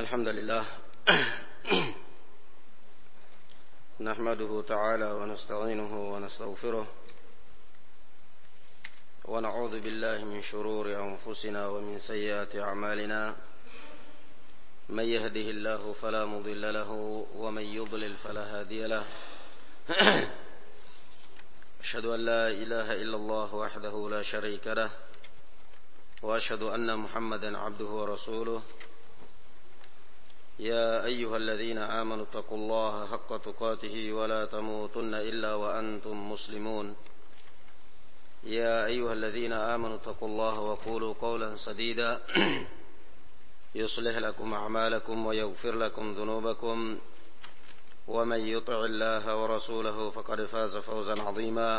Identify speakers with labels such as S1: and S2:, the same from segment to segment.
S1: إن الحمد لله نحمده تعالى ونستعينه ونستغفره ونعوذ بالله من شرور أنفسنا ومن سيئات أعمالنا من يهده الله فلا مضل له ومن يضلل فلا هادي له أشهد أن لا إله إلا الله وحده لا شريك له وأشهد أن محمدا عبده ورسوله يا أيها الذين آمنوا اتقوا الله حق تقاته ولا تموتن إلا وأنتم مسلمون يا أيها الذين آمنوا اتقوا الله وقولوا قولا سديدا يصلح لكم أعمالكم ويغفر لكم ذنوبكم ومن يطع الله ورسوله فقد فاز فوزا عظيما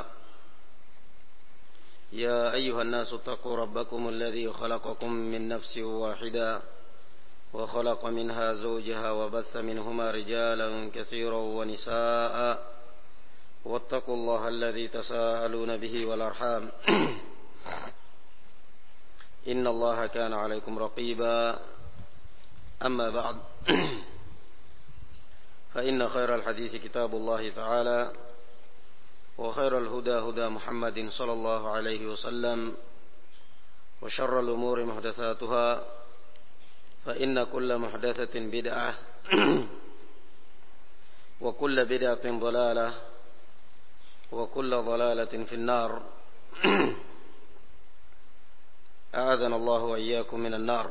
S1: يا أيها الناس اتقوا ربكم الذي خلقكم من نفس واحدة وخلق منها زوجها وبث منهما رجالا كثيرا ونساء واتقوا الله الذي تساءلون به والأرحام إن الله كان عليكم رقيبا أما بعد فإن خير الحديث كتاب الله تعالى وخير الهدى هدى محمد صلى الله عليه وسلم وشر الأمور محدثاتها فإن كل محدثة بدعة وكل بدعة ضلالة وكل ضلالة في النار أعاذنا الله وإياكم من النار.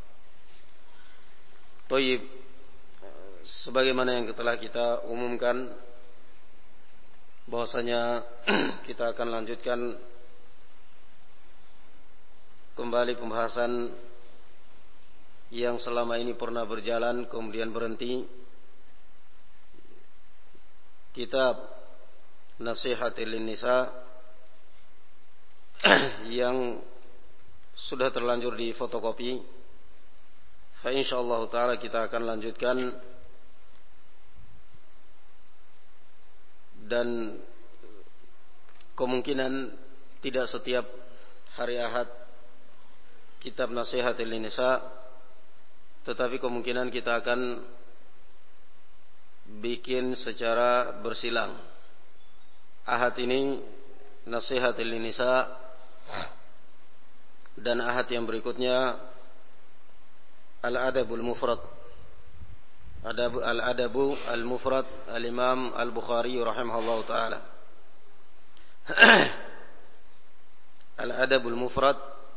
S1: Thayyib, sebagaimana yang telah kita umumkan bahwasanya kita akan lanjutkan kembali pembahasan yang selama ini pernah berjalan kemudian berhenti, kitab Nasihatil Nisa yang sudah terlanjur di fotokopi. Fa insyaallah taala kita akan lanjutkan, dan kemungkinan tidak setiap hari Ahad kitab Nasihatil Nisa, tetapi kemungkinan kita akan bikin secara bersilang. Ahad ini Nasihatil Nisa, dan ahad yang berikutnya Al-Adabul Mufrad. Al-Adabu Al-Mufrad Al-Imam Al-Bukhari rahimahullah ta'ala. Al-Adabul Mufrad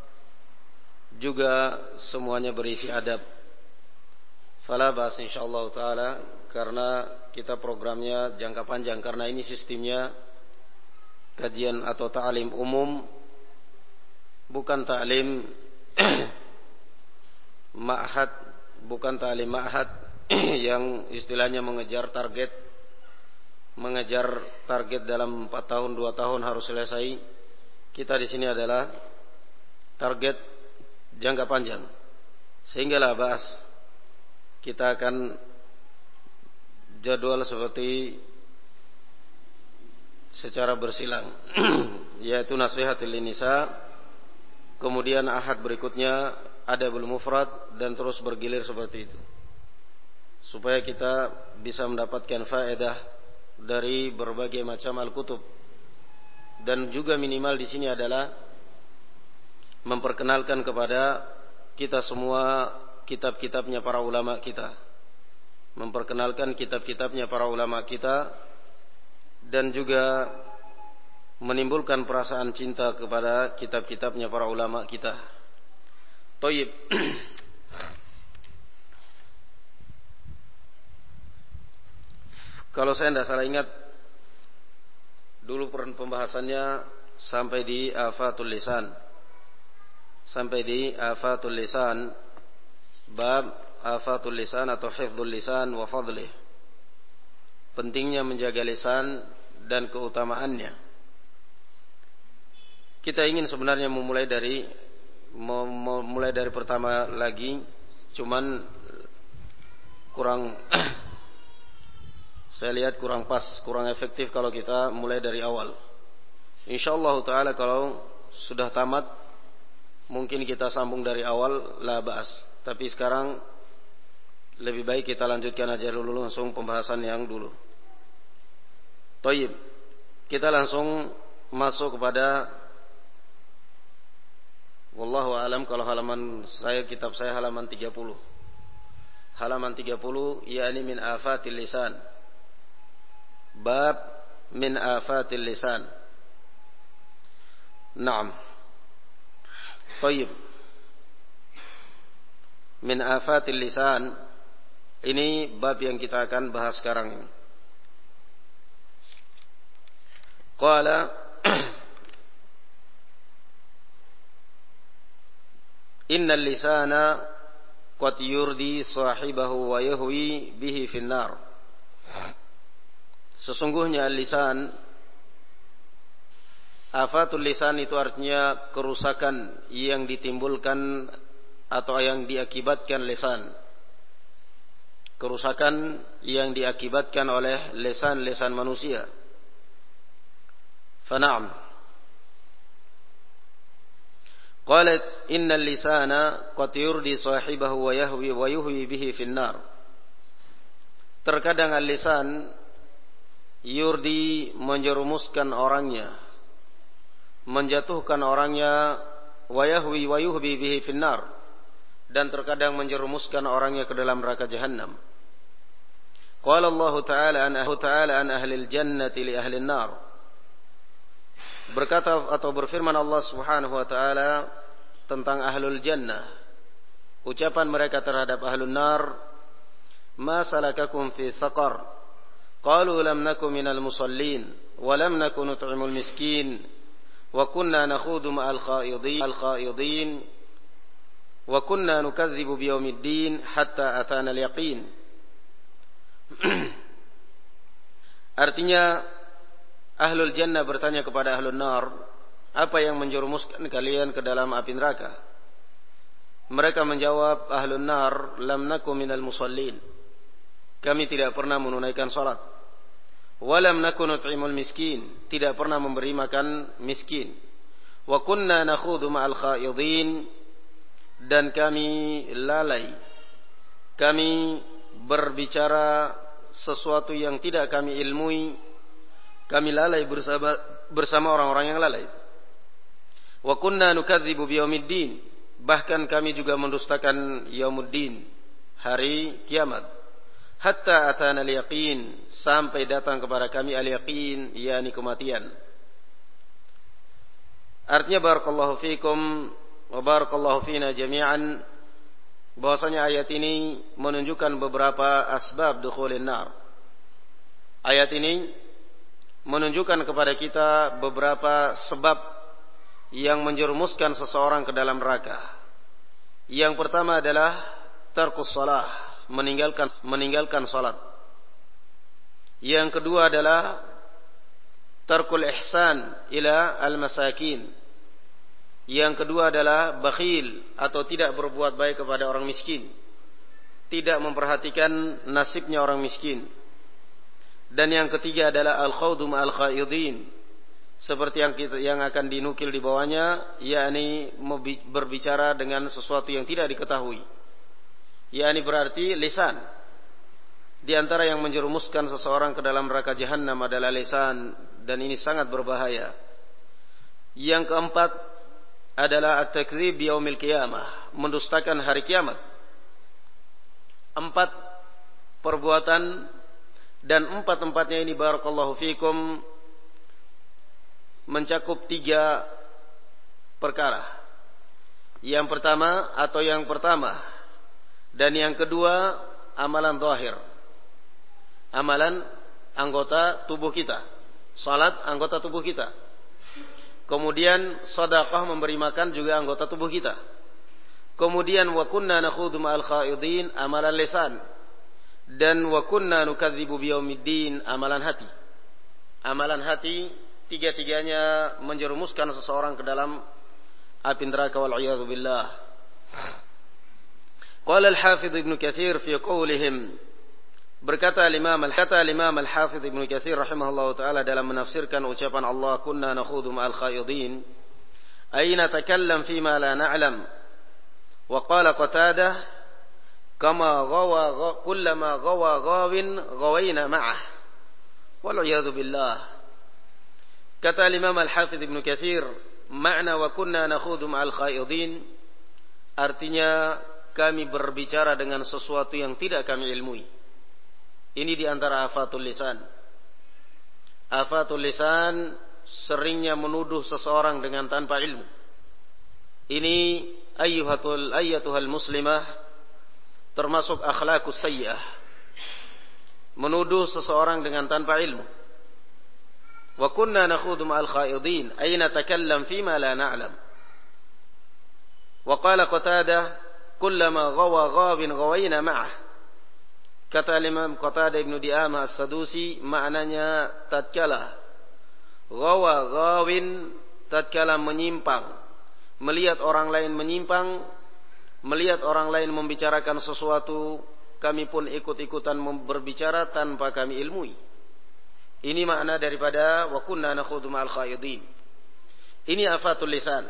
S1: juga semuanya berisi adab. Fala bas insyaallah ta'ala, karena kita programnya jangka panjang, karena ini sistemnya kajian atau ta'lim umum, bukan ta'lim ma'had, bukan ta'lim ma'had yang istilahnya mengejar target dalam 4 tahun 2 tahun harus selesai. Kita di sini adalah target jangka panjang, sehingga la ba'as kita akan jadwal seperti secara bersilang yaitu Nasihatil Nisa, kemudian ahad berikutnya Adabul Mufrad, dan terus bergilir seperti itu, supaya kita bisa mendapatkan faedah dari berbagai macam al-kutub. Dan juga minimal di sini adalah memperkenalkan kepada kita semua kitab-kitabnya para ulama kita, memperkenalkan kitab-kitabnya para ulama kita, dan juga menimbulkan perasaan cinta kepada kitab-kitabnya para ulama kita. Thayyib. Kalau saya tidak salah ingat, dulu pembahasannya sampai di Afatul Lisan. Sampai di Afatul Lisan, bab Afatul Lisan atau Hifdzul Lisan wa Fadlih. Pentingnya menjaga lisan dan keutamaannya. Kita ingin sebenarnya memulai dari pertama lagi, cuman kurang saya lihat kurang pas, kurang efektif kalau kita mulai dari awal. Insyaallah taala kalau sudah tamat mungkin kita sambung dari awal, la ba'as. Tapi sekarang lebih baik kita lanjutkan aja dulu langsung pembahasan yang dulu. Thayyib. Kita langsung masuk kepada wallahu alam, kalau halaman saya, kitab saya halaman 30. Halaman 30 yakni min afatil lisan. Bab min afatil lisan. Naam. Thayyib. Min afatil lisan, ini bab yang kita akan bahas sekarang ini. Qala innal lisana qad yurdi sahibahu wa yahwi bihi finnar. Sesungguhnya lisan, afatul lisan itu artinya kerusakan yang ditimbulkan atau yang diakibatkan lisan. Kerusakan yang diakibatkan oleh lisan-lisan manusia. Fana'am. Qalat innal lisana qad yurdi sahibahu wa yuhwi bihi finnar. Terkadang al-lisan yurdi menjerumuskan orangnya, menjatuhkan orangnya, wa yuhwi bihi finnar, dan terkadang menjerumuskan orangnya ke dalam neraka jahanam. Qala Allah Ta'ala an ahli al-jannati li ahli an-nar. Berkata atau berfirman Allah Subhanahu wa taala tentang ahlul jannah, ucapan mereka terhadap ahlun nar, ma salakakum fi saqar, qalu lam nakum minal musallin wa lam nakun nut'imul miskin wa kunna nakhudu ma'al khaidin wa kunna nukadzibu biyaumiddin hatta atana al-yaqin. Artinya ahlul jannah bertanya kepada ahlun nar, apa yang menjerumuskan kalian ke dalam api neraka? Mereka menjawab, ahlun nar, lam nakum minal musallin. Kami tidak pernah menunaikan salat. Wa lam nakun nut'imul miskin, tidak pernah memberi makan miskin. Wa kunna nakhudu ma'al khaidin, dan kami lalai. Kami berbicara sesuatu yang tidak kami ilmui. Kami lalai bersama orang-orang yang lalai. Wa kunna nukadzibu biyaumiddin, bahkan kami juga mendustakan yaumuddin, hari kiamat. Hatta atana al-yaqin, sampai datang kepada kami al-yaqin, yakni kematian. Artinya barakallahu fikum wa barakallahu fina jami'an, bahwasanya ayat ini menunjukkan beberapa asbab dukhulin nar. Ayat ini menunjukkan kepada kita beberapa sebab yang menjerumuskan seseorang ke dalam neraka. Yang pertama adalah tarkus shalah, meninggalkan salat. Yang kedua adalah tarkul ihsan ila al-masakin. Yang kedua adalah bakhil atau tidak berbuat baik kepada orang miskin, tidak memperhatikan nasibnya orang miskin. Dan yang ketiga adalah al-khawdu ma'al khaidin, seperti yang akan dinukil di bawahnya, yakni berbicara dengan sesuatu yang tidak diketahui. Yakni berarti lisan. Di antara yang menjerumuskan seseorang ke dalam neraka jahanam adalah lisan, dan ini sangat berbahaya. Yang keempat adalah at-takdzib biyaumil qiyamah, mendustakan hari kiamat. 4 perbuatan, dan 4-empatnya ini barakallahu fikum mencakup 3 perkara. Yang pertama dan yang kedua amalan zahir, amalan anggota tubuh kita, salat anggota tubuh kita. Kemudian sedekah, memberi makan, juga anggota tubuh kita. Kemudian wa kunna nakhudhu ma'al khaidin, amalan lisan. Dan wa kunna nukadzibu biyaumiddin, amalan hati. Amalan hati, 3-tiganya menjerumuskan seseorang ke dalam api neraka, wal a'yadzu billah. Qala al-Hafidz Ibnu Katsir fi qaulihim, berkata Imam Al-Hafidz Ibnu Katsir rahimahullahu taala dalam menafsirkan ucapan Allah, kunna nakhudhu ma'al khaidin, ay natakallam fima la na'lam. Wa qala Qatadah, kama kullama ghawa ghawin ghawaina ma'ah. Wal'iyadu billah. Kata Imam Al-Hafidh Ibnu Katsir, makna wa kunna nakhudhu ma'al khaidin, artinya kami berbicara dengan sesuatu yang tidak kami ilmui. Ini di antara afatul lisan. Afatul lisan seringnya menuduh seseorang dengan tanpa ilmu. Ini ayyatuhal muslimah, termasuk akhlaqus sayyi'ah. Menuduh seseorang dengan tanpa ilmu. Wa kunna nakhudhu ma'al khaidin, ay natakallam fima la na'lam. Wa qala Qatadah, kullama ghawa ghawin ghawayna ma'ah. Kata Imam Qatadah Ibnu Di'amah As-Sadusi, maknanya tatkala ghawa ghawin, tatkala menyimpang, melihat orang lain menyimpang, melihat orang lain membicarakan sesuatu, kami pun ikut-ikutan berbicara tanpa kami ilmui. Ini makna daripada wa kunna nakhudhu ma'al khaidin. Ini afatul lisan.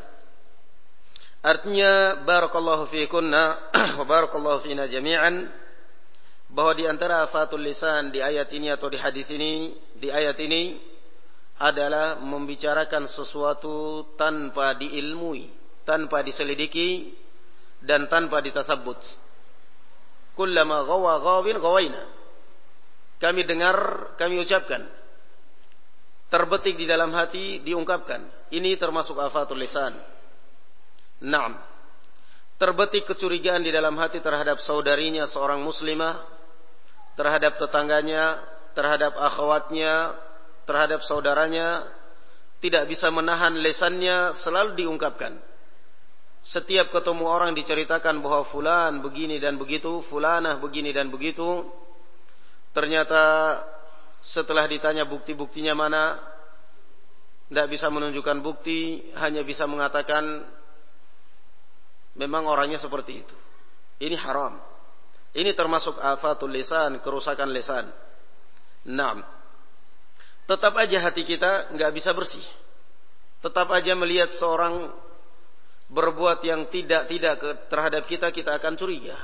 S1: Artinya barakallahu fiikunna wa barakallahu fina jami'an, bahwa di antara afatul lisan di ayat ini atau di hadis ini, di ayat ini adalah membicarakan sesuatu tanpa diilmui, tanpa diselidiki dan tanpa ditatsabbut. Kullama ghawa ghawin ghawaina. Kami dengar, kami ucapkan. Terbetik di dalam hati, diungkapkan. Ini termasuk afatul lisan. Naam. Terbetik kecurigaan di dalam hati terhadap saudarinya seorang muslimah, terhadap tetangganya, terhadap akhwatnya, terhadap saudaranya, tidak bisa menahan lisannya, selalu diungkapkan. Setiap ketemu orang diceritakan bahwa fulan begini dan begitu, fulanah begini dan begitu. Ternyata setelah ditanya bukti-buktinya mana, tidak bisa menunjukkan bukti, hanya bisa mengatakan memang orangnya seperti itu. Ini haram. Ini termasuk afatul lisan, kerusakan lisan. Naam. Tetap aja hati kita nggak bisa bersih. Tetap aja melihat seorang berbuat yang tidak terhadap kita, kita akan curiga.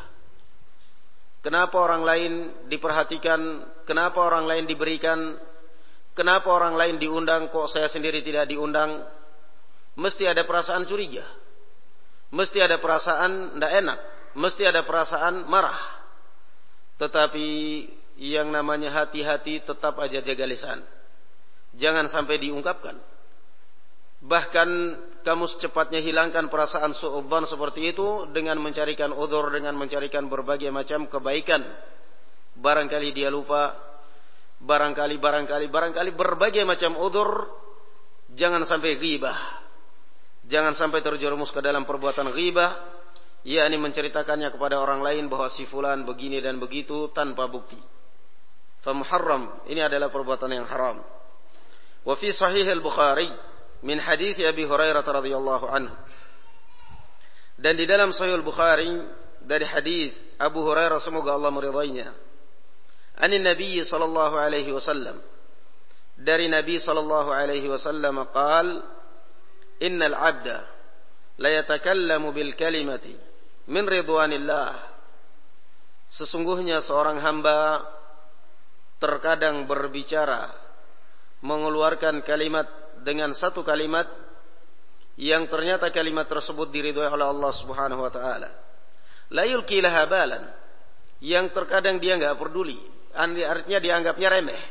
S1: Kenapa orang lain diperhatikan? Kenapa orang lain diberikan? Kenapa orang lain diundang, kok saya sendiri tidak diundang? Mesti ada perasaan curiga. Mesti ada perasaan tidak enak. Mesti ada perasaan marah. Tetapi yang namanya hati-hati tetap aja jaga lisan. Jangan sampai diungkapkan. Bahkan kamu secepatnya hilangkan perasaan su'udzon seperti itu dengan mencarikan udzur, dengan mencarikan berbagai macam kebaikan. Barangkali dia lupa, barangkali berbagai macam udzur. Jangan sampai ghibah. Jangan sampai terjerumus ke dalam perbuatan ghibah, yakni menceritakannya kepada orang lain bahwa si fulan begini dan begitu tanpa bukti. Fa muharram, ini adalah perbuatan yang haram. Wa fi sahih al-Bukhari min hadits Abi Hurairah radhiyallahu anhu. Dan di dalam Sahih Al-Bukhari dari hadis Abu Hurairah, semoga Allah meridainya, anin Nabi sallallahu alaihi wasallam, dari Nabi sallallahu alaihi wasallam qaal, innal 'abda la yatakallamu bil kalimati min ridwanillah. Sesungguhnya seorang hamba terkadang berbicara, mengeluarkan kalimat dengan satu kalimat yang ternyata kalimat tersebut diridhoi oleh Allah Subhanahu wa taala. La yulqi laha balan, yang terkadang dia enggak peduli, artinya dianggapnya remeh.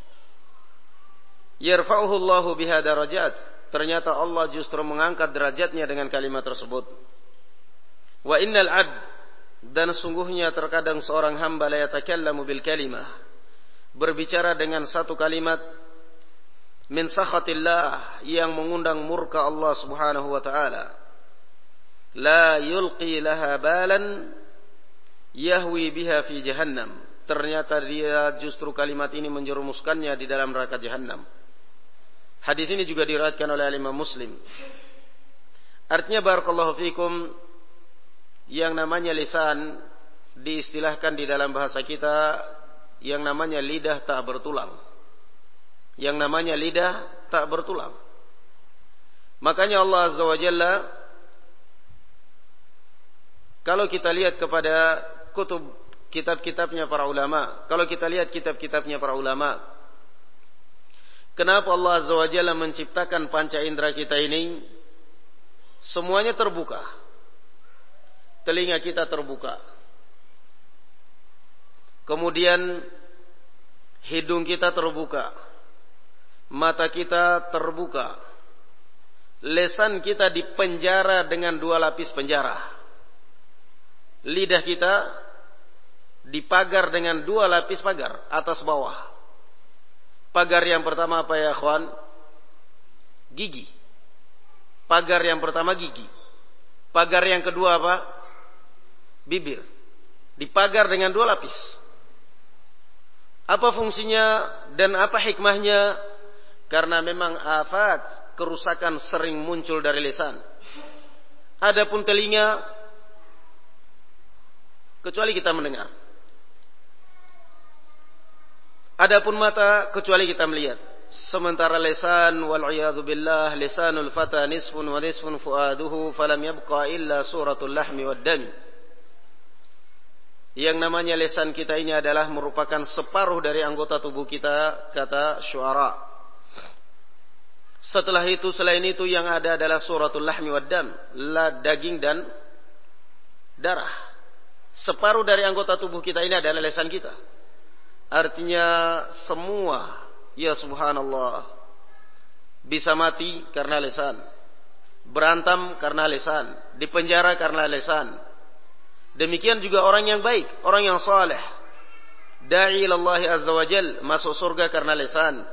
S1: Yarfa'uhu Allahu biha darajat, ternyata Allah justru mengangkat derajatnya dengan kalimat tersebut. Wa innal 'abd, dan sungguhnya terkadang seorang hamba la yatakallamu bil kalimah, berbicara dengan satu kalimat min sakhatillah, yang mengundang murka Allah Subhanahu wa taala. La yulqi laha balan yahwi biha fi jahannam, ternyata dia justru kalimat ini menjerumuskannya di dalam neraka jahannam. Hadis ini juga diriwayatkan oleh Imam Muslim. Artinya barakallahu fikum, yang namanya lisan diistilahkan di dalam bahasa kita yang namanya lidah tak bertulang. Yang namanya lidah tak bertulang. Makanya Allah Azza wa Jalla, kalau kita lihat kepada kitab-kitabnya para ulama, kalau kita lihat kitab-kitabnya para ulama, kenapa Allah Azza wa Jalla menciptakan panca indera kita ini semuanya terbuka? Telinga kita terbuka, kemudian hidung kita terbuka, mata kita terbuka, lisan kita dipenjara dengan 2 lapis penjara, lidah kita dipagar dengan 2 lapis pagar, atas bawah. Pagar yang pertama apa ya akhwan? Gigi. Pagar yang pertama gigi. Pagar yang kedua apa? Bibir. Dipagar dengan 2 lapis. Apa fungsinya dan apa hikmahnya? Karena memang afat, kerusakan sering muncul dari lisan. Adapun telinga, kecuali kita mendengar. Adapun mata, kecuali kita melihat. Sementara lisan, wal'iyadhu billah, lisanul fata nisfun wa nisfun fuaduhu, falam yabqa illa suratul lahmi wad dami. Yang namanya lisan kita ini adalah merupakan separuh dari anggota tubuh kita, kata syuara. Setelah itu, selain itu yang ada adalah suratul lahmi wad dam, daging dan darah. Separuh dari anggota tubuh kita ini adalah lisan kita. Artinya semua, ya subhanallah, bisa mati karena lisan, berantam karena lisan, dipenjara karena lisan. Demikian juga orang yang baik, orang yang saleh, da'i ilallahi azza wa jal, masuk surga karena lisan.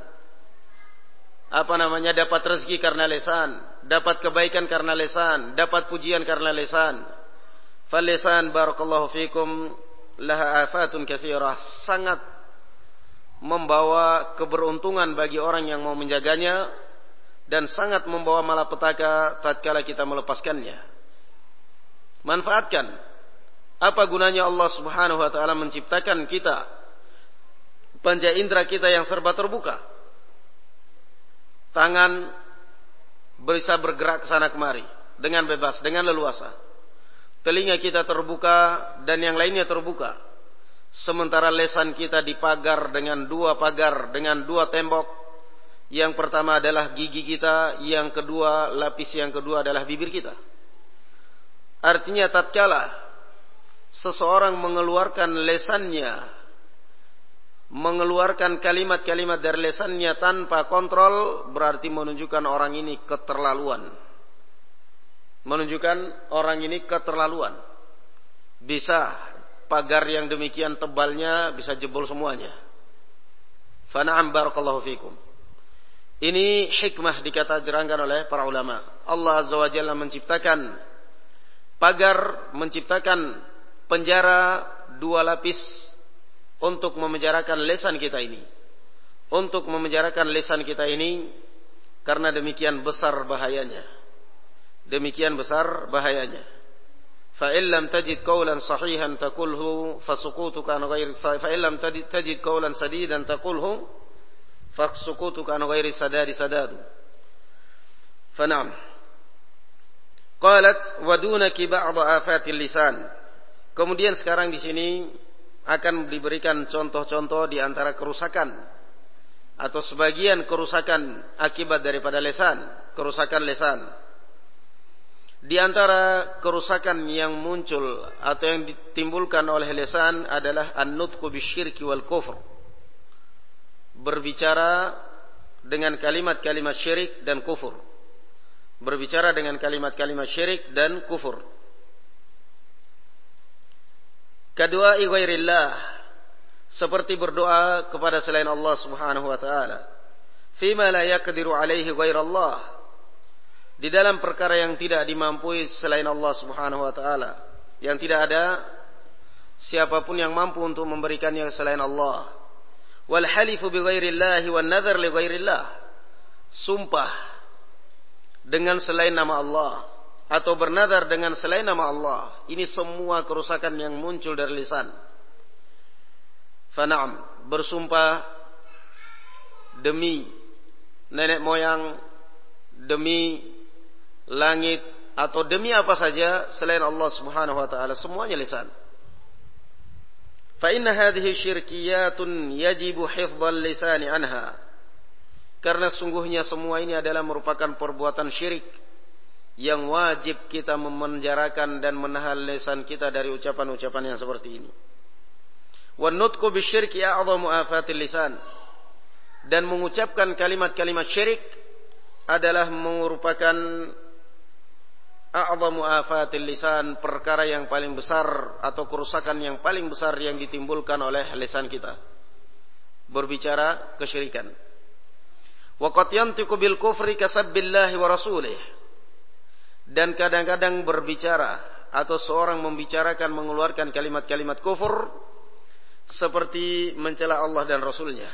S1: Dapat rezeki karena lisan, dapat kebaikan karena lisan, dapat pujian karena lisan. Fal lisan barakallahu fikum laha afatun katsirah, sangat membawa keberuntungan bagi orang yang mau menjaganya dan sangat membawa malapetaka tatkala kita melepaskannya. Manfaatkan. Apa gunanya Allah Subhanahu wa taala menciptakan kita panca indera kita yang serba terbuka? Tangan bisa bergerak ke sana kemari dengan bebas, dengan leluasa. Telinga kita terbuka dan yang lainnya terbuka. Sementara lisan kita dipagar dengan 2 pagar, dengan 2 tembok. Yang pertama adalah gigi kita, yang kedua, lapis yang kedua adalah bibir kita. Artinya tatkala seseorang mengeluarkan lisannya, mengeluarkan kalimat-kalimat dari lisannya tanpa kontrol, berarti menunjukkan orang ini keterlaluan. Menunjukkan orang ini keterlaluan. Bisa pagar yang demikian tebalnya bisa jebol semuanya. Fana'am barakallahu fikum. Ini hikmah diterangkan oleh para ulama. Allah Azza wa Jalla menciptakan pagar, menciptakan penjara 2 lapis untuk memenjarakan lisan kita ini. Untuk memenjarakan lisan kita ini, karena demikian besar bahayanya. Demikian besar bahayanya. Fa illam tajid qawlan sahihan taqulhu fasukutuka an ghairi fa illam tajid qawlan sadidan taqulhu fasukutuka an ghairi sadadu. Fa na'am. Qalat wa dunaki ba'd afatil lisan. Kemudian sekarang di sini akan diberikan contoh-contoh di antara kerusakan atau sebagian kerusakan akibat daripada lisan, kerusakan lisan. Di antara kerusakan yang muncul atau yang ditimbulkan oleh lisan adalah an-nutqu bisyirki wal kufr. Berbicara dengan kalimat-kalimat syirik dan kufur. Berbicara dengan kalimat-kalimat syirik dan kufur. Kadu'ai ghairillah, seperti berdoa kepada selain Allah Subhanahu wa taala. Fima la yaqdiru alaihi ghairallah, di dalam perkara yang tidak dimampui selain Allah Subhanahu wa taala, yang tidak ada siapapun yang mampu untuk memberikannya selain Allah. Wal halifu bi ghairillah wan nadhar li ghairillah, sumpah dengan selain nama Allah atau bernadar dengan selain nama Allah. Ini semua kerusakan yang muncul dari lisan. Fana'am, bersumpah demi nenek moyang, demi langit, atau demi apa saja selain Allah Subhanahu wa taala, semuanya lisan. Fa inna hadhihi syirkiyatun yajibu hifdzal lisani anha. Karena sungguhnya semua ini adalah merupakan perbuatan syirik yang wajib kita memenjarakan dan menahan lisan kita dari ucapan-ucapan yang seperti ini. Wan nutqu bisyirki a'dhamu afatil lisan. Dan mengucapkan kalimat-kalimat syirik adalah merupakan a'dhamu afatil lisan, perkara yang paling besar atau kerusakan yang paling besar yang ditimbulkan oleh lisan kita. Berbicara kesyirikan. Wa qad yantiqu bil kufri kasabbillahi wa rasulih. Dan kadang-kadang berbicara atau seorang membicarakan mengeluarkan kalimat-kalimat kufur seperti mencela Allah dan Rasulnya.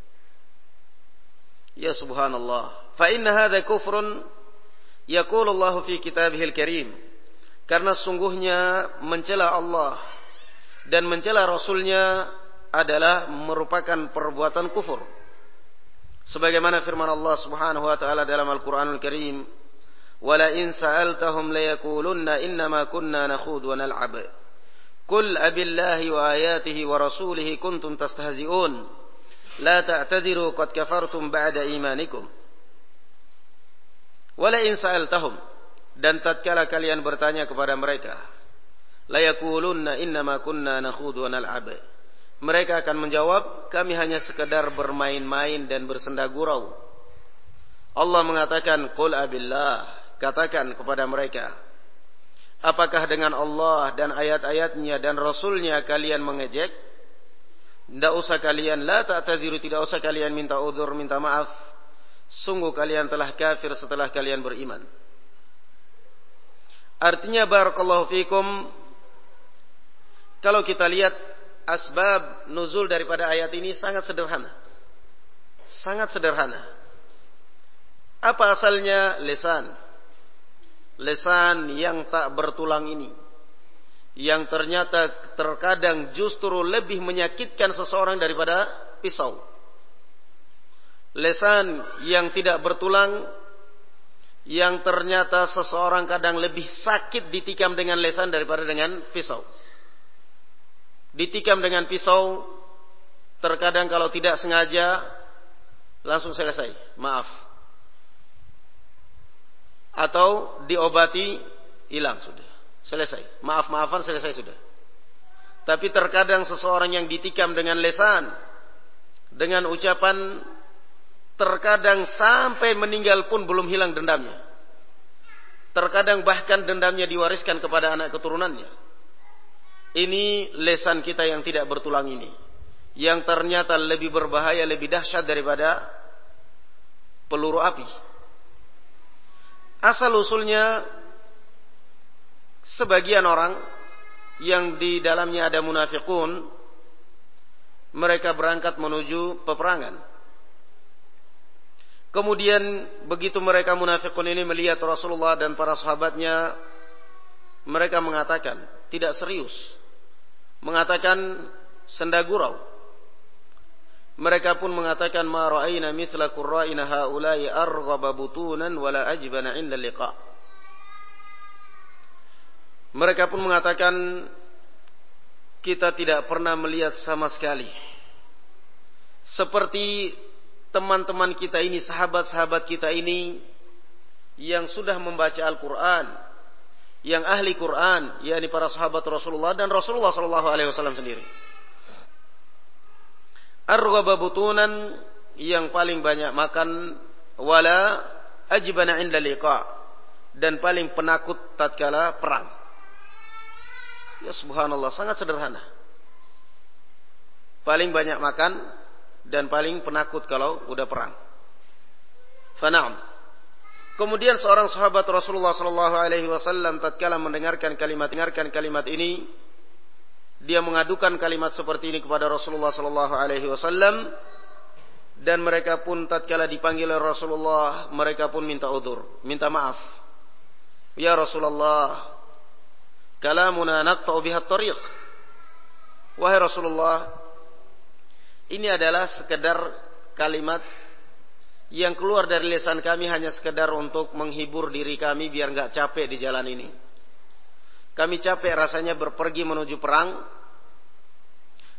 S1: Ya subhanallah. Fa inna hadha kufrun yaqulu Allah fi kitabihil karim. Karena sungguhnya mencela Allah dan mencela Rasulnya adalah merupakan perbuatan kufur. Sebagaimana firman Allah Subhanahu wa taala dalam Al-Qur'anul Karim, "Wala in sa'altahum la yaqulunna innama kunna nakhudhu wa nal'ab." Qul abillahi wa ayatihi wa rasulihi kuntum tastahzi'un. La ta'tadiru qad kafartum ba'da imanikum. Wala in sa'altahum, dan tatkala kalian bertanya kepada mereka, la yaqulunna innama kunna nakhudhu wa nal'ab. Mereka akan menjawab, kami hanya sekedar bermain-main dan bersenda gurau. Allah mengatakan, qul abillah, katakan kepada mereka, apakah dengan Allah dan ayat-ayatnya dan Rasulnya kalian mengejek? Tidak usah kalian, la ta'tadiru, tidak usah kalian minta udzur, minta maaf. Sungguh kalian telah kafir setelah kalian beriman. Artinya barakallahu fikum, kalau kita lihat asbab nuzul daripada ayat ini sangat sederhana. Sangat sederhana. Apa asalnya lisan? Lisan yang tak bertulang ini, yang ternyata terkadang justru lebih menyakitkan seseorang daripada pisau. Lisan yang tidak bertulang, yang ternyata seseorang kadang lebih sakit ditikam dengan lisan daripada dengan pisau. Ditikam dengan pisau, terkadang kalau tidak sengaja langsung selesai, maaf. Atau diobati, hilang sudah, selesai. Maaf-maafan, selesai sudah. Tapi terkadang seseorang yang ditikam dengan lisan, dengan ucapan, terkadang sampai meninggal pun belum hilang dendamnya. Terkadang bahkan dendamnya diwariskan kepada anak keturunannya. Ini lisan kita yang tidak bertulang ini, yang ternyata lebih berbahaya, lebih dahsyat daripada peluru api. Asal usulnya sebagian orang yang di dalamnya ada munafikun, mereka berangkat menuju peperangan. Kemudian begitu mereka munafikun ini melihat Rasulullah dan para sahabatnya, mereka mengatakan tidak serius, mengatakan senda gurau. Mereka pun mengatakan, ma ra'ayna mithla qurra'ina haula'i arghaba butunan wala ajbana 'inda liqa. Mereka pun mengatakan, kita tidak pernah melihat sama sekali seperti teman-teman kita ini, sahabat-sahabat kita ini yang sudah membaca Al-Qur'an, yang ahli Qur'an, yakni para sahabat Rasulullah dan Rasulullah sallallahu alaihi wasallam sendiri. Arghaba butunan, yang paling banyak makan, wala ajbana 'inda liqa, dan paling penakut tatkala perang. Ya subhanallah, sangat sederhana. Paling banyak makan dan paling penakut kalau udah perang. Fana'am. Kemudian seorang sahabat Rasulullah sallallahu alaihi wasallam tatkala mendengarkan kalimat ini, dia mengadukan kalimat seperti ini kepada Rasulullah sallallahu alaihi wasallam, dan mereka pun tatkala dipanggil oleh Rasulullah, mereka pun minta udzur, minta maaf. Ya Rasulullah, kalamuna naqta'u biha at-tariq. Wahai Rasulullah, ini adalah sekedar kalimat yang keluar dari lisan kami hanya sekedar untuk menghibur diri kami biar enggak capek di jalan ini. Kami capek rasanya berpergi menuju perang.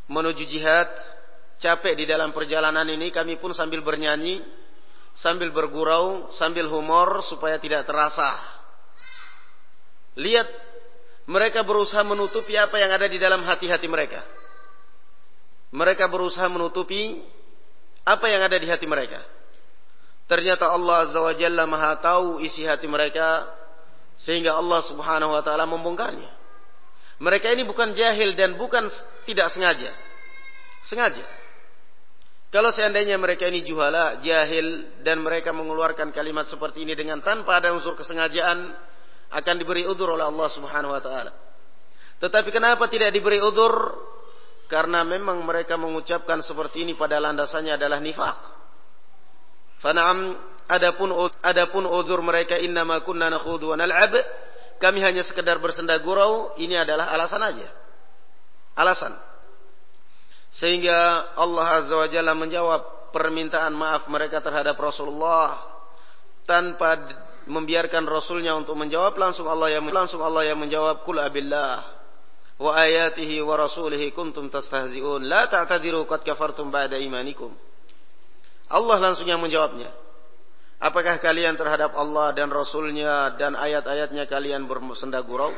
S1: menuju jihad, capek di dalam perjalanan ini, kami pun sambil bernyanyi, sambil bergurau, sambil humor supaya tidak terasa. Lihat, mereka berusaha menutupi apa yang ada di dalam hati-hati mereka. Mereka berusaha menutupi apa yang ada di hati mereka. Ternyata Allah Azza wa Jalla Maha tahu isi hati mereka, sehingga Allah Subhanahu wa taala membongkarnya. Mereka ini bukan jahil dan bukan tidak sengaja. Sengaja. Kalau seandainya mereka ini juhala, jahil, dan mereka mengeluarkan kalimat seperti ini dengan tanpa ada unsur kesengajaan, akan diberi udzur oleh Allah Subhanahu wa taala. Tetapi kenapa tidak diberi udzur? Karena memang mereka mengucapkan seperti ini pada landasannya adalah nifaq. Fana'am, adapun udzur mereka, innama kunna nakhudhu wa nal'ab, kami hanya sekedar bersenda gurau, ini adalah alasan aja. Alasan. Sehingga Allah Azza wa Jalla menjawab permintaan maaf mereka terhadap Rasulullah tanpa membiarkan Rasulnya untuk menjawab, langsung Allah yang menjawab, qul abillah wa ayatihi wa rasulihi kuntum tastahzi'un la ta'tadiru qad kafartum ba'da imanikum. Allah langsung yang menjawabnya. Apakah kalian terhadap Allah dan Rasulnya dan ayat-ayatnya kalian bersenda gurau?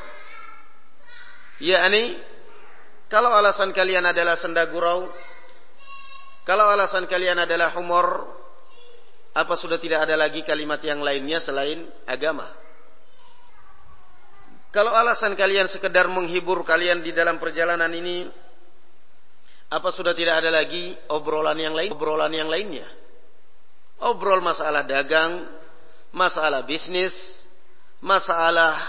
S1: Yakni, kalau alasan kalian adalah senda gurau, kalau alasan kalian adalah humor, apa sudah tidak ada lagi kalimat yang lainnya selain agama? Kalau alasan kalian sekedar menghibur kalian di dalam perjalanan ini, apa sudah tidak ada lagi obrolan yang lainnya? Obrol masalah dagang, masalah bisnis, masalah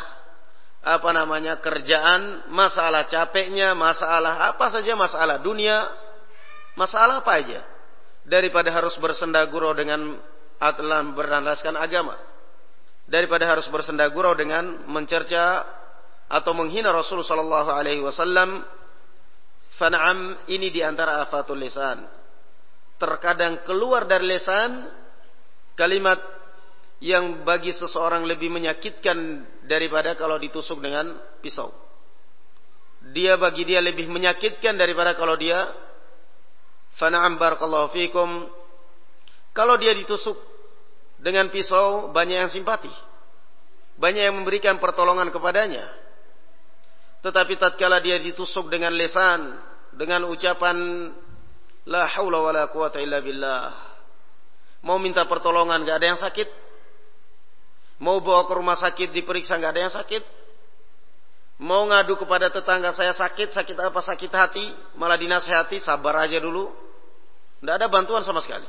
S1: kerjaan, masalah capeknya, masalah apa saja, masalah dunia, masalah apa aja, daripada harus bersenda gurau dengan berlandaskan agama, daripada harus bersenda gurau dengan mencerca atau menghina Rasul sallallahu alaihi wasallam. Fana'am, ini diantara afatul lisan. Terkadang keluar dari lisan kalimat yang bagi seseorang lebih menyakitkan daripada kalau ditusuk dengan pisau. Bagi dia lebih menyakitkan daripada kalau dia, fana'am barakallahu fikum, kalau dia ditusuk dengan pisau banyak yang simpati, banyak yang memberikan pertolongan kepadanya. Tetapi tatkala dia ditusuk dengan lisan, dengan ucapan la haula wala quwata illa billah, mau minta pertolongan gak ada yang sakit, mau bawa ke rumah sakit diperiksa gak ada yang sakit, mau ngadu kepada tetangga saya sakit apa, sakit hati, malah dinasehati sabar aja dulu, gak ada bantuan sama sekali.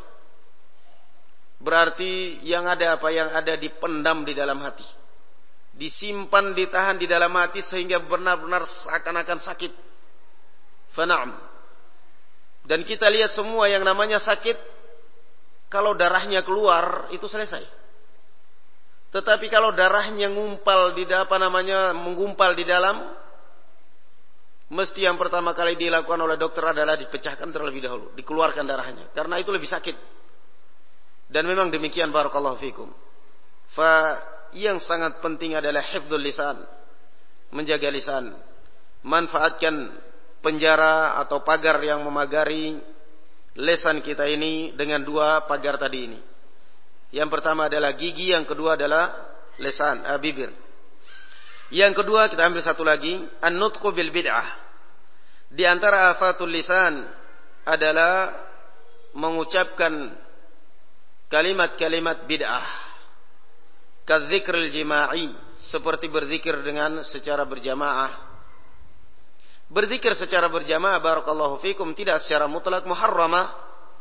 S1: Berarti yang ada apa? Yang ada dipendam di dalam hati, disimpan, ditahan di dalam hati sehingga benar-benar seakan-akan sakit. Fana'am. Dan kita lihat semua yang namanya sakit, kalau darahnya keluar itu selesai. Tetapi kalau darahnya menggumpal di dalam, mesti yang pertama kali dilakukan oleh dokter adalah dipecahkan terlebih dahulu, dikeluarkan darahnya, karena itu lebih sakit. Dan memang demikian, barakallahu fikum. Yang sangat penting adalah hifdzul lisan, menjaga lisan. Manfaatkan penjara atau pagar yang memagari lisan kita ini dengan dua pagar tadi ini. Yang pertama adalah gigi, yang kedua adalah lisan, bibir. Yang kedua kita ambil satu lagi, an-nutqu bil bid'ah. Di antara afatul lisan adalah mengucapkan kalimat-kalimat bid'ah. Kadzikril jima'i, seperti berzikir dengan secara berjamaah. Berzikir secara berjamaah, barakallahu fikum, tidak secara mutlak muharramah,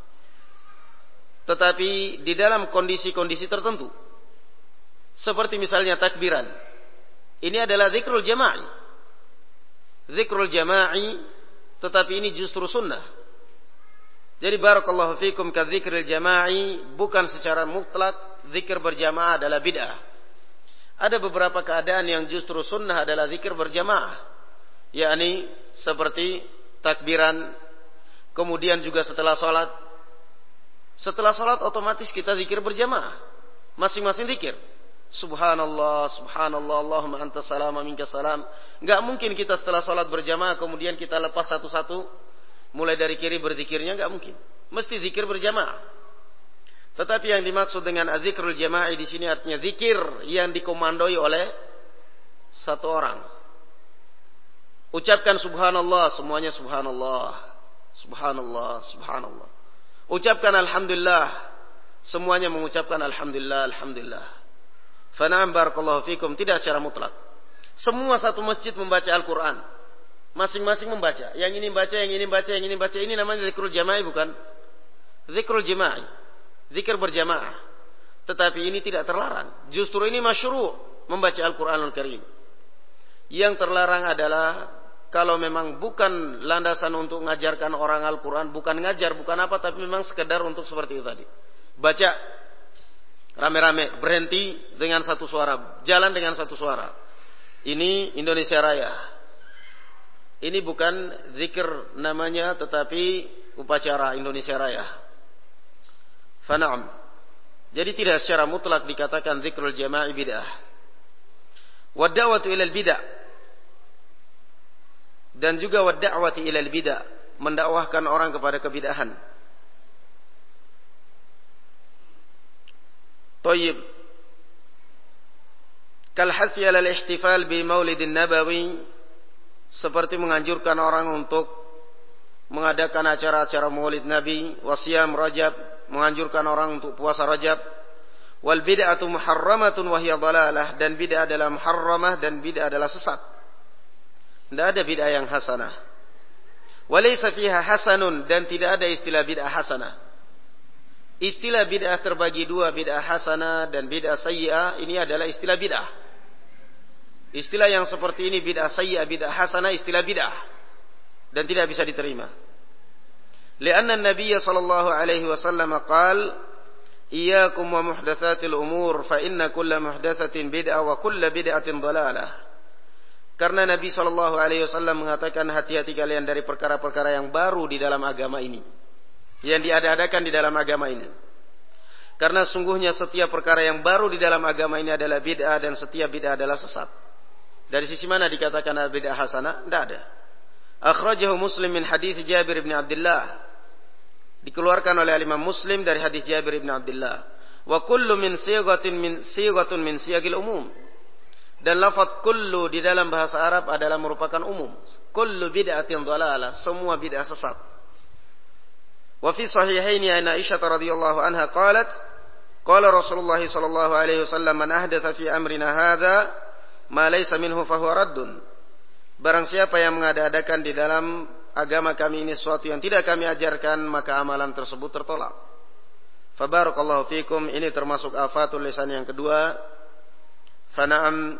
S1: tetapi di dalam kondisi-kondisi tertentu. Seperti misalnya takbiran. Ini adalah zikrul jama'i. Zikrul jama'i, tetapi ini justru sunnah. Jadi barakallahu fikum, kadzikril jama'i, bukan secara mutlak zikir berjamaah adalah bid'ah. Ada beberapa keadaan yang justru sunnah adalah zikir berjamaah. Yakni seperti takbiran, kemudian juga setelah sholat. Setelah sholat otomatis kita zikir berjamaah, masing-masing zikir. Subhanallah, subhanallah, Allahumma antas salam, minkas salam. Gak mungkin kita setelah sholat berjamaah kemudian kita lepas satu-satu mulai dari kiri berzikirnya enggak mungkin. Mesti zikir berjamaah. Tetapi yang dimaksud dengan az-zikrul jama'i di sini artinya zikir yang dikomandoi oleh satu orang. Ucapkan subhanallah, semuanya subhanallah. Subhanallah, subhanallah. Ucapkan alhamdulillah, semuanya mengucapkan alhamdulillah, alhamdulillah. Fana'am barakallahu fikum, tidak secara mutlak. Semua satu masjid membaca Al-Quran. Masing-masing membaca. Yang ini baca, yang ini baca, yang ini baca. Ini namanya zikrul jama'i bukan? Zikrul jama'i. Zikir berjamaah. Tetapi ini tidak terlarang. Justru ini masyru' membaca Al-Quranul Karim. Yang terlarang adalah kalau memang bukan landasan untuk mengajarkan orang Al-Quran, bukan ngajar, bukan apa, tapi memang sekedar untuk seperti itu tadi. Baca rame-rame, berhenti dengan satu suara, jalan dengan satu suara. Ini Indonesia Raya. Ini bukan zikir namanya, tetapi upacara Indonesia Raya. Fana'am. Jadi tidak secara mutlak dikatakan zikrul jama'i bid'ah. Wadda'watu ilal bid'ah. Dan juga wadda'wati ilal bid'ah. Mendakwahkan orang kepada kebid'ahan. Tayyib. Kalhathi alal ihtifal bi maulidin nabawi. Seperti menganjurkan orang untuk mengadakan acara-acara maulid Nabi. Wasiyam Rajab. Menganjurkan orang untuk puasa Rajab. Wal bid'atu muharramatun wa hiya dhalalah, dan bid'ah adalah muharramah dan bid'ah adalah sesat. Tidak ada bid'ah yang hasanah. Wa laysa fiha hasanun, dan tidak ada istilah bid'ah hasanah. Istilah bid'ah terbagi dua, bid'ah hasanah dan bid'ah sayyi'ah. Ini adalah istilah bid'ah. Istilah yang seperti ini bid'ah sayyi'ah, bid'ah hasanah, istilah bid'ah dan tidak bisa diterima. Lianna Nabi sallallahu alaihi wasallam qaal, "Iyyakum wa muhdatsatil umur, fa inna kulla muhdatsatin bid'ah wa kulla bid'atin dhalalah." Karena Nabi sallallahu alaihi wasallam mengatakan, hati-hati kalian dari perkara-perkara yang baru di dalam agama ini, yang diada-adakan di dalam agama ini. Karena sungguhnya setiap perkara yang baru di dalam agama ini adalah bid'ah, dan setiap bid'ah adalah sesat. Dari sisi mana dikatakan bid'ah hasanah? Tidak ada. Akhrajahu Muslim min hadits Jabir bin Abdullah. Dikeluarkan oleh Imam Muslim dari hadis Jabir bin Abdullah. Wa kullu min sighatun min siyagil umum. Dan lafaz kullu di dalam bahasa Arab adalah merupakan umum. Kullu bid'atin dhalalah, semua bid'ah sesat. Wa fi sahihaini an Aisyah radhiyallahu anha qalat, qala Rasulullah sallallahu alaihi wasallam, man ahdatha fi amrina hadza ma laysa minhu fa huwa raddun. Barang siapa yang mengada-adakan di dalam agama kami ini sesuatu yang tidak kami ajarkan, maka amalan tersebut tertolak. Fabarakallahu fikum. Ini termasuk afatul lisan yang kedua. Fana'am.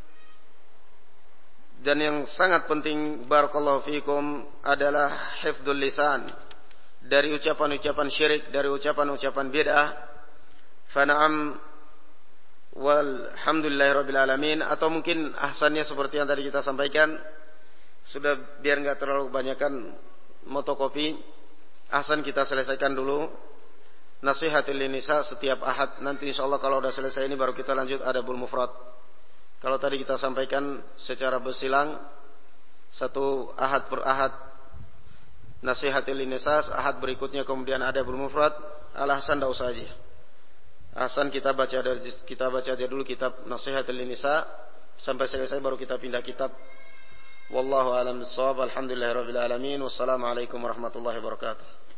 S1: Dan yang sangat penting, barakallahu fikum, adalah hifdzul lisan. Dari ucapan-ucapan syirik, dari ucapan-ucapan bid'ah. Fana'am. Walhamdulillahirabbil alamin. Atau mungkin ahsannya seperti yang tadi kita sampaikan, sudah biar enggak terlalu kebanyakan motokopi, ahsan kita selesaikan dulu nasihatil nisa setiap ahad. Nanti insyaallah kalau sudah selesai ini baru kita lanjut adabul mufrad. Kalau tadi kita sampaikan secara bersilang, satu ahad per ahad nasihatil nisa, ahad berikutnya kemudian adabul mufrad, al-ahsan enggak usah aja. Ahsan kita baca aja dulu kitab Nasihatul Nisa sampai selesai, baru kita pindah kitab. Wallahu a'lam bishawab. Alhamdulillahirabbil alamin. Wassalamualaikum warahmatullahi wabarakatuh.